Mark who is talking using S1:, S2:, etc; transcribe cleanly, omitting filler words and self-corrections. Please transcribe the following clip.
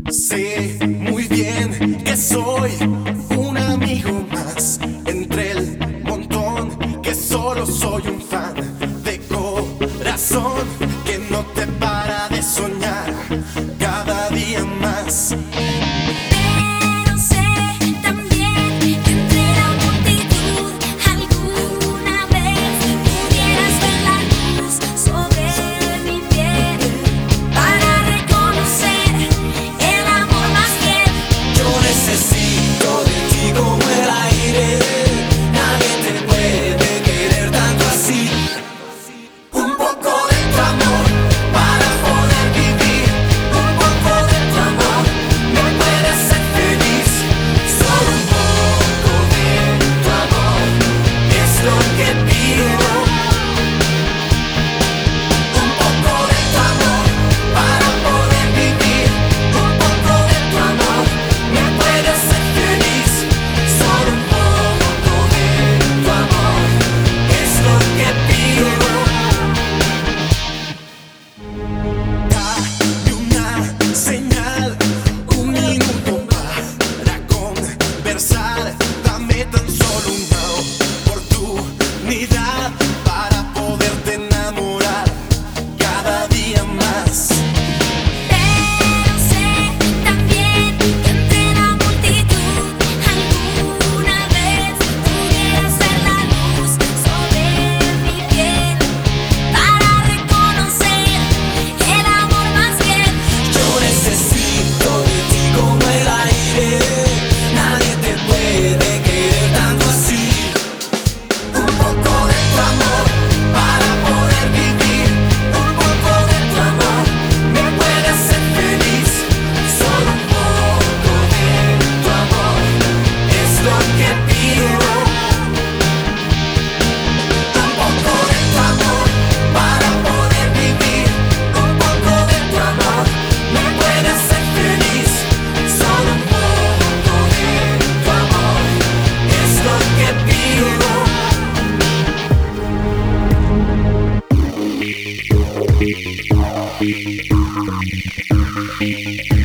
S1: Sé muy bien que soy un amigo más entre el montón, que solo soy un fan de corazón que no te para de soñar cada día más.
S2: Pero sé también que entre la multitud alguna vez pudieras ver la luz sobre mi piel para reconocer el amor más fiel.
S1: Yo necesito de ti como el aire, nadie te puede querer tanto así. Un poco de tu amor para poder vivir, un poco de tu amor me puede hacer feliz. Solo un poco de tu amor es lo que pido. Un poco de tu amor para poder vivir, un poco de tu amor me puede hacer feliz. Solo un poco de tu amor es lo que pido. Dame una señal, un minuto para conversar. Dame tan solo una oportunidad para poderte enamorar cada día más.
S2: Pero sé también que entre la multitud alguna vez pudieras ver la luz sobre mi piel para reconocer el amor más fiel.
S1: Yo necesito de ti como el aire, nadie te puede querer tanto así. Un poco de tu amor para poder vivir, un poco de tu amor me puede hacer feliz. Solo un poco de tu amor es lo que pido. Un poco de tu amor para poder vivir, un poco de tu amor me puede hacer feliz. Solo un poco de tu amor es lo que pido.